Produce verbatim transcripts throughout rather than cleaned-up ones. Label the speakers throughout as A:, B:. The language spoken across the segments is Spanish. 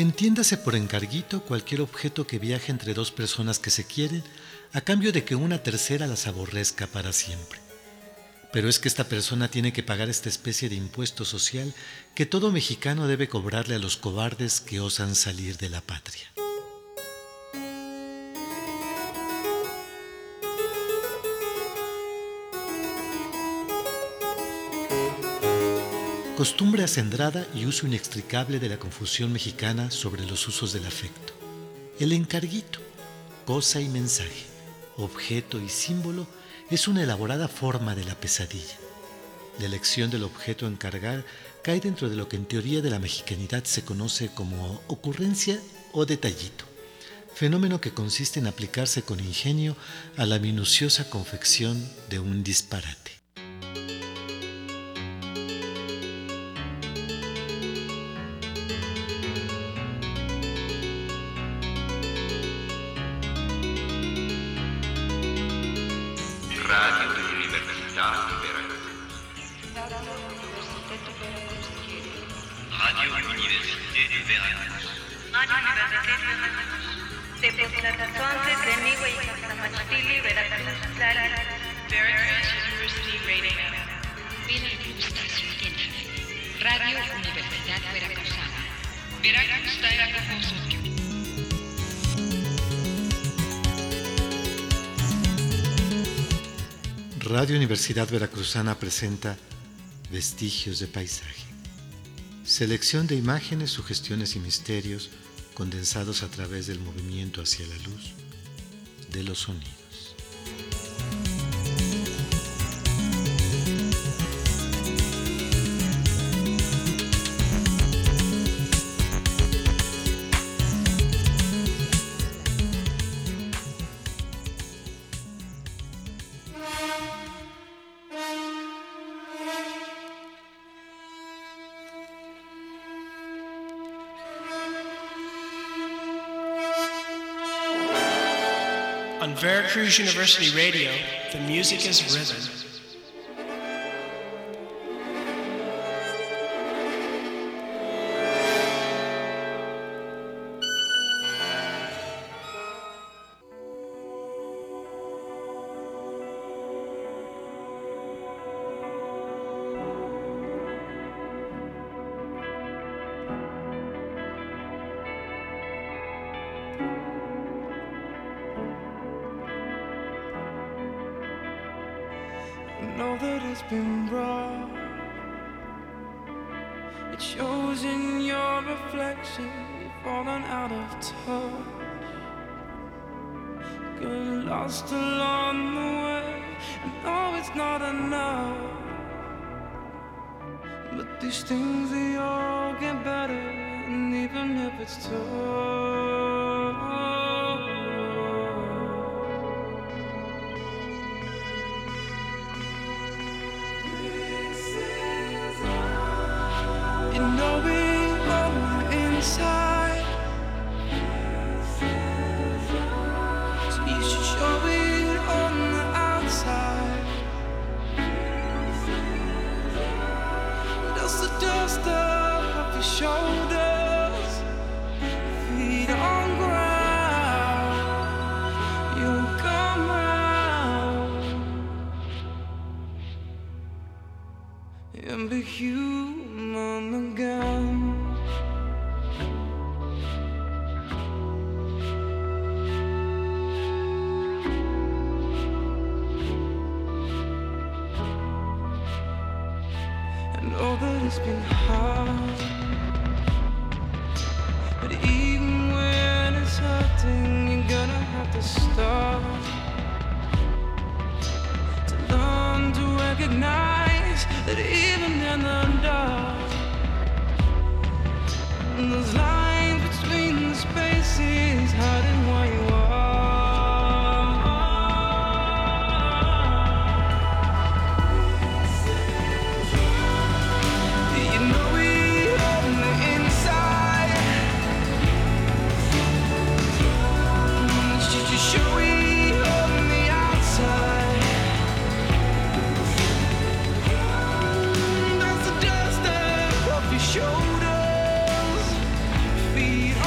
A: Entiéndase por encarguito cualquier objeto que viaje entre dos personas que se quieren a cambio de que una tercera las aborrezca para siempre. Pero es que esta persona tiene que pagar esta especie de impuesto social que todo mexicano debe cobrarle a los cobardes que osan salir de la patria. Costumbre acendrada y uso inextricable de la confusión mexicana sobre los usos del afecto. El encarguito, cosa y mensaje, objeto y símbolo, es una elaborada forma de la pesadilla. La elección del objeto a encargar cae dentro de lo que en teoría de la mexicanidad se conoce como ocurrencia o detallito, fenómeno que consiste en aplicarse con ingenio a la minuciosa confección de un disparate.
B: Radio Universidad de Veracruz. Radio Université de Veracruz.
C: Radio Université de Veracruz. De Potlatazontli, Tenigua y Caxamachtili, Veracruz.
D: Veracruz University Radio.
E: Veracruz Estación Tiene. Radio Universidad Veracruzana.
D: Veracruz Veracruz.
A: Radio Universidad Veracruzana presenta Vestigios de Paisaje. Selección de imágenes, sugestiones y misterios condensados a través del movimiento hacia la luz de los sonidos.
F: On Veracruz University Radio, the music is rhythm.
G: Know that it's been rough. It shows in your reflection. You've fallen out of touch. Got lost along the way. I know it's not enough, but these things they all get better, and even if it's tough. Knowing on the inside, so you should show it on the outside. Dust the dust up off your shoulders, feet on ground. You'll come round and be human again. I know that it's been hard, but even when it's hurting, you're gonna have to start to learn to recognize that even in the dark, there's lines between the spaces, hiding where you are. You know it on the inside. You just show it on the outside. That's the dust up off your shoulders, feet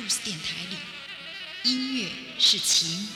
E: Veracruz 电台里，音乐是情。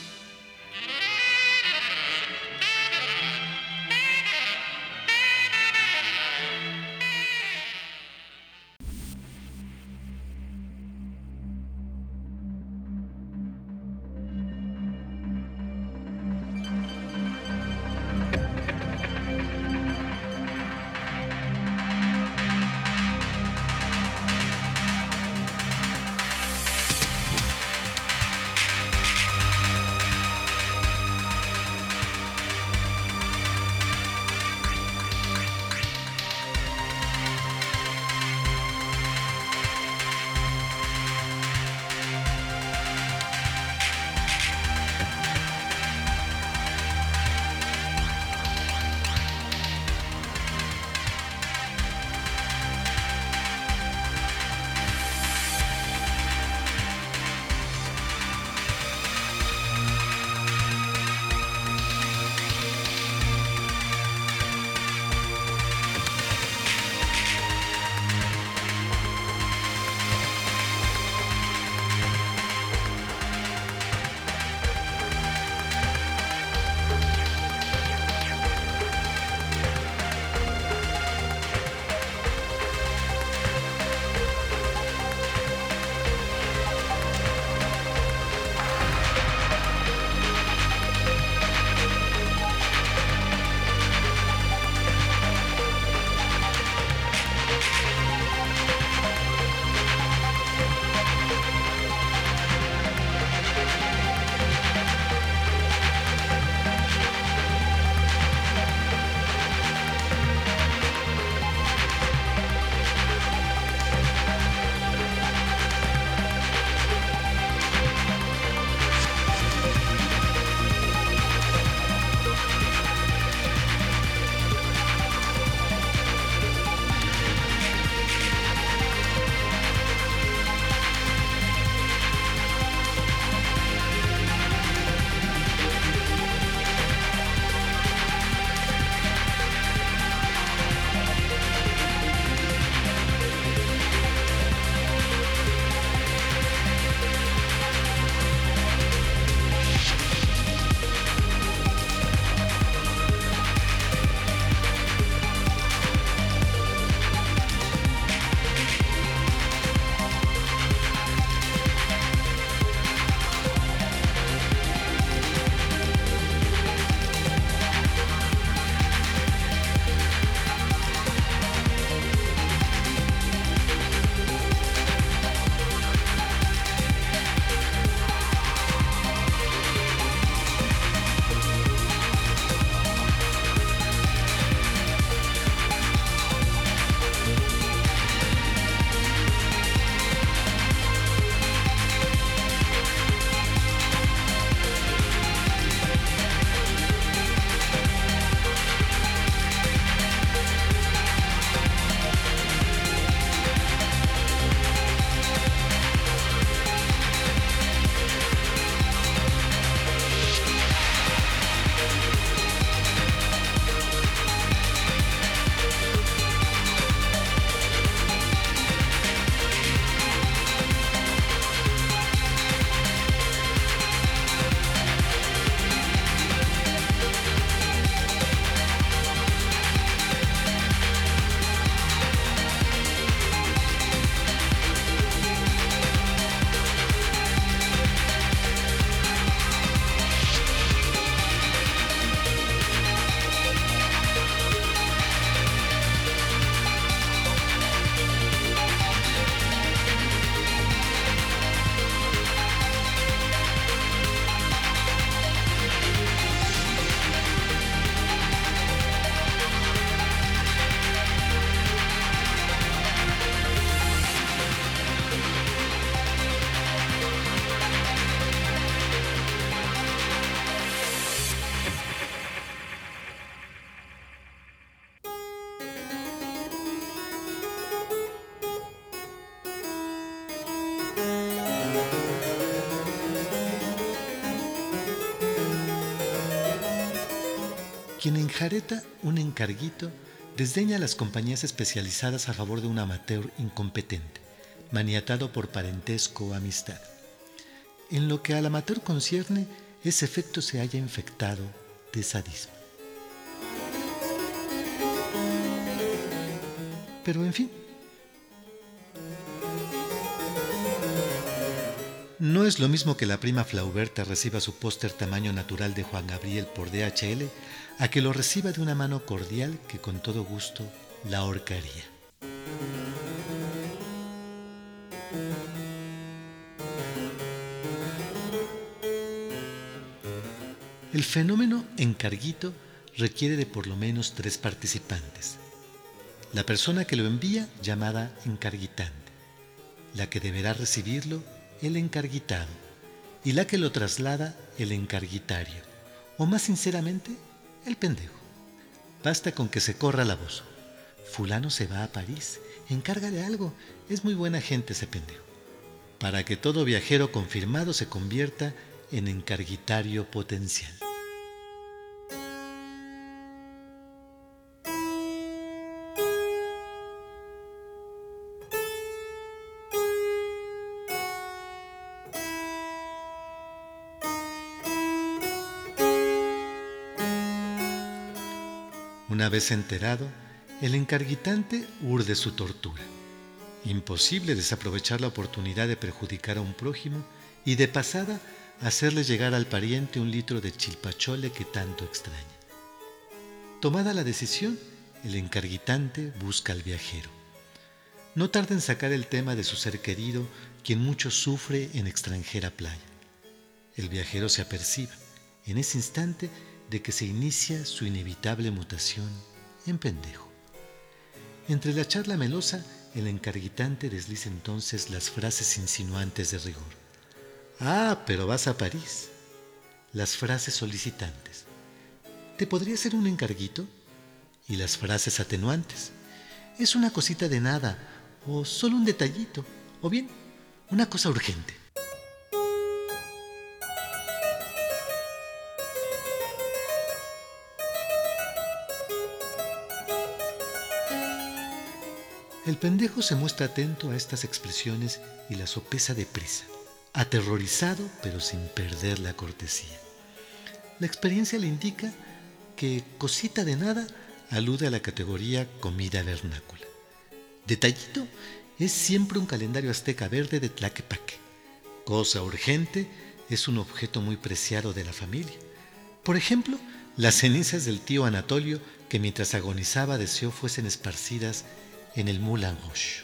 A: Quien enjareta un encarguito desdeña a las compañías especializadas a favor de un amateur incompetente, maniatado por parentesco o amistad. En lo que al amateur concierne, ese efecto se halla infectado de sadismo. Pero en fin, no es lo mismo que la prima Flauberta reciba su póster tamaño natural de Juan Gabriel por D H L a que lo reciba de una mano cordial que con todo gusto la ahorcaría. El fenómeno encarguito requiere de por lo menos tres participantes. La persona que lo envía, llamada encarguitante, la que deberá recibirlo, el encarguitado, y la que lo traslada, el encarguitario, o más sinceramente, el pendejo. Basta con que se corra la voz. Fulano se va a París, encárgale algo, es muy buena gente ese pendejo, para que todo viajero confirmado se convierta en encarguitario potencial. Una vez enterado, el encarguitante urde su tortura. Imposible desaprovechar la oportunidad de perjudicar a un prójimo y de pasada hacerle llegar al pariente un litro de chilpachole que tanto extraña. Tomada la decisión, el encarguitante busca al viajero. No tarda en sacar el tema de su ser querido, quien mucho sufre en extranjera playa. El viajero se apercibe, en ese instante, de que se inicia su inevitable mutación en pendejo. Entre la charla melosa, el encarguitante desliza entonces las frases insinuantes de rigor. Ah, pero vas a París. Las frases solicitantes. ¿Te podría hacer un encarguito? Y las frases atenuantes. Es una cosita de nada, o solo un detallito, o bien, una cosa urgente. El pendejo se muestra atento a estas expresiones y las sopesa deprisa, aterrorizado pero sin perder la cortesía. La experiencia le indica que cosita de nada alude a la categoría comida vernácula. Detallito es siempre un calendario azteca verde de Tlaquepaque. Cosa urgente es un objeto muy preciado de la familia. Por ejemplo, las cenizas del tío Anatolio que mientras agonizaba deseó fuesen esparcidas en el Moulin Rouge.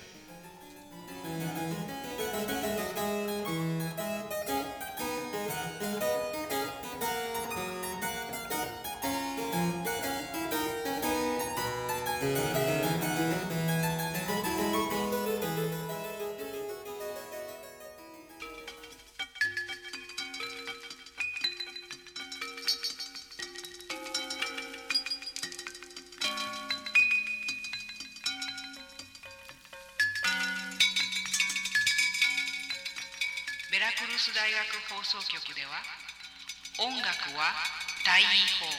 D: Veracruz 大学放送局では音楽は大違法。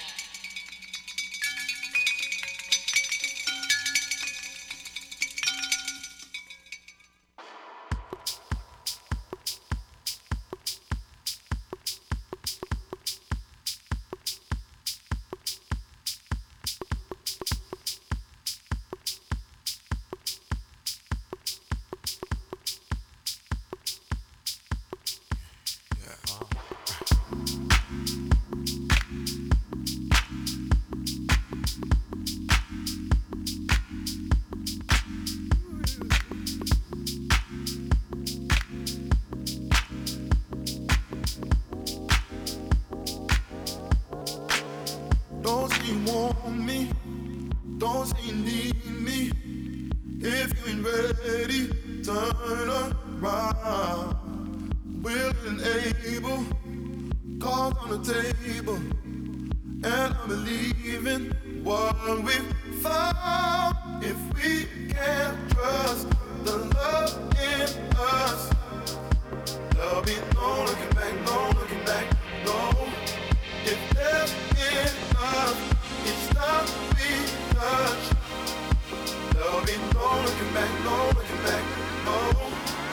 H: Don't say you want me, don't say you need me. If you ain't ready, turn around. Willing and able, cards on the table, and I believe in what we've found. If we can't trust the love in us, there'll be no looking back, no looking back, no. If there's enough, it's not we touch. There'll be no looking back, no looking back, no.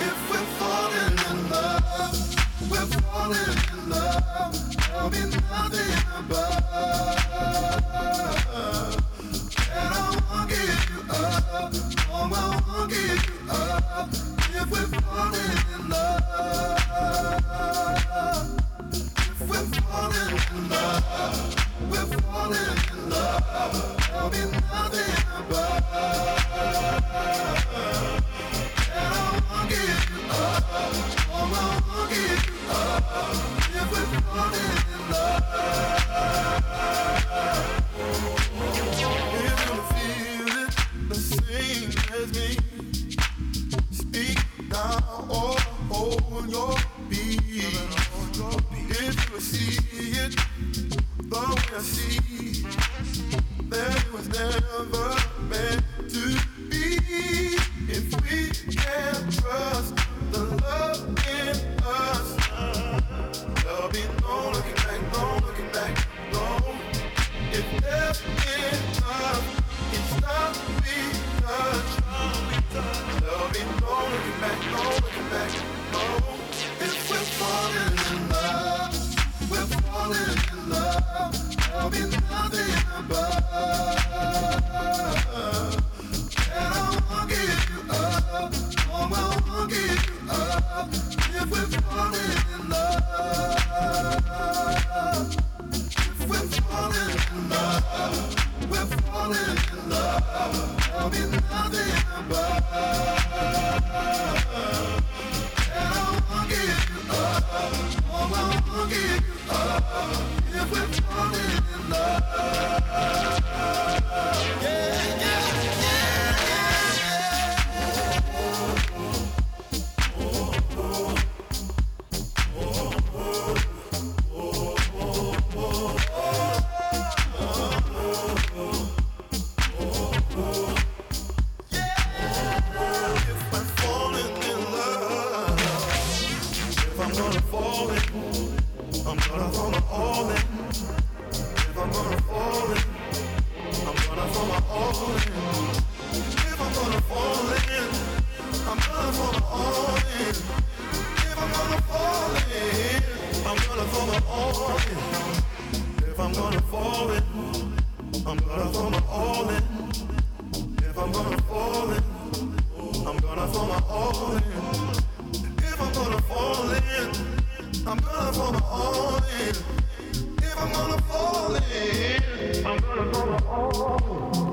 H: for my all in. If I'm gonna fall in, I'm gonna for my all in. If I'm gonna fall in, I'm gonna for my all in.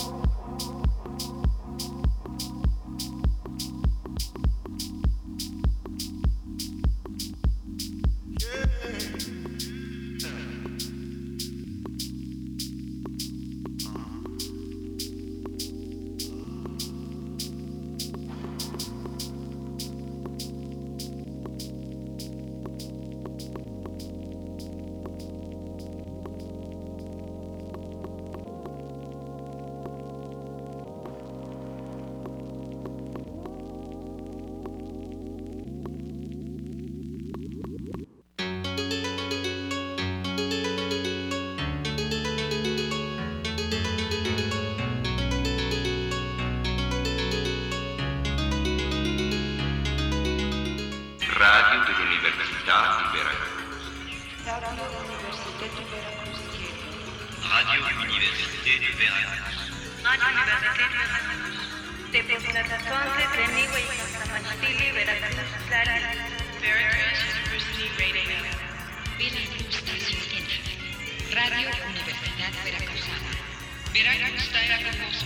B: Radio dell'Università di Veracruz.
C: Radio Université de Veracruz.
B: Radio Université de Veracruz.
C: Radio Université de Veracruz. Tepotlatatzontle tlen iuan ixtlamatili Veracruz tlali.
D: Veracruz University Radio.
E: Veracruz Estación. Radio Universidad Veracruzana.
D: Veracruz Veracruz.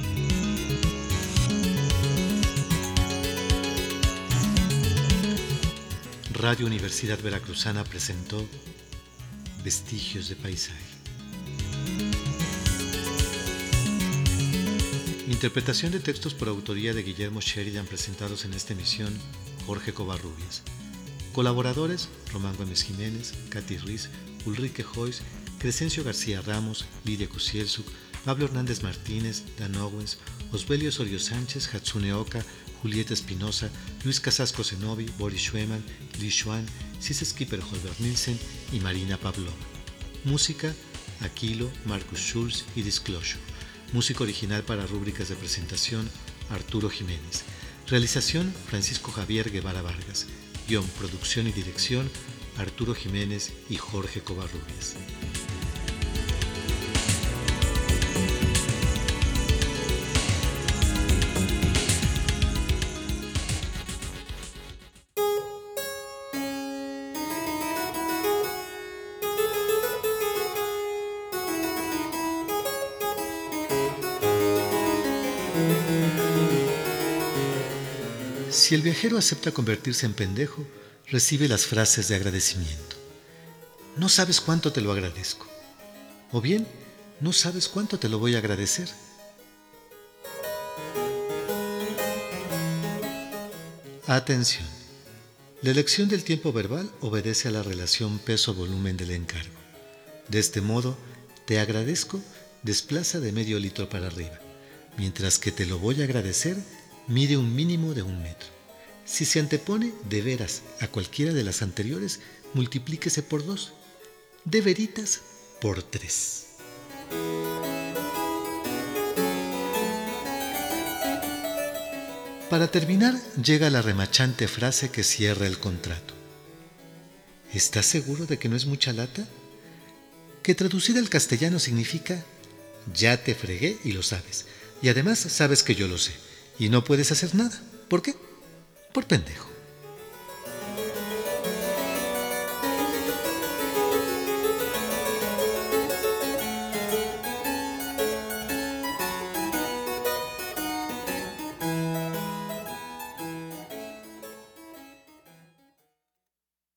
A: Radio Universidad Veracruzana presentó Vestigios de Paisaje. Interpretación de textos por autoría de Guillermo Sheridan presentados en esta emisión, Jorge Covarrubias. Colaboradores, Román Gómez Jiménez, Katy Ruiz, Ulrike Joyce, Crescencio García Ramos, Lidia Kusielzuk, Pablo Hernández Martínez, Dan Owens, Osbelio Osorio Sánchez, Hatsune Oka, Julieta Espinosa, Luis Casasco Zenobi, Boris Schweman, Li Xuan, Cis Skipper Holberg Nielsen y Marina Pavlova. Música, Aquilo, Marcus Schulz y Disclosure. Música original para rúbricas de presentación, Arturo Jiménez. Realización, Francisco Javier Guevara Vargas. Guión, producción y dirección, Arturo Jiménez y Jorge Covarrubias. Si el viajero acepta convertirse en pendejo, recibe las frases de agradecimiento. No sabes cuánto te lo agradezco. O bien, no sabes cuánto te lo voy a agradecer. Atención. La elección del tiempo verbal obedece a la relación peso-volumen del encargo. De este modo, te agradezco desplaza de medio litro para arriba, mientras que te lo voy a agradecer mide un mínimo de un metro. Si se antepone de veras a cualquiera de las anteriores, multiplíquese por dos. De veritas por tres. Para terminar, llega la remachante frase que cierra el contrato. ¿Estás seguro de que no es mucha lata? Que traducida al castellano significa ya te fregué y lo sabes. Y además sabes que yo lo sé. Y no puedes hacer nada. ¿Por qué? Por pendejo.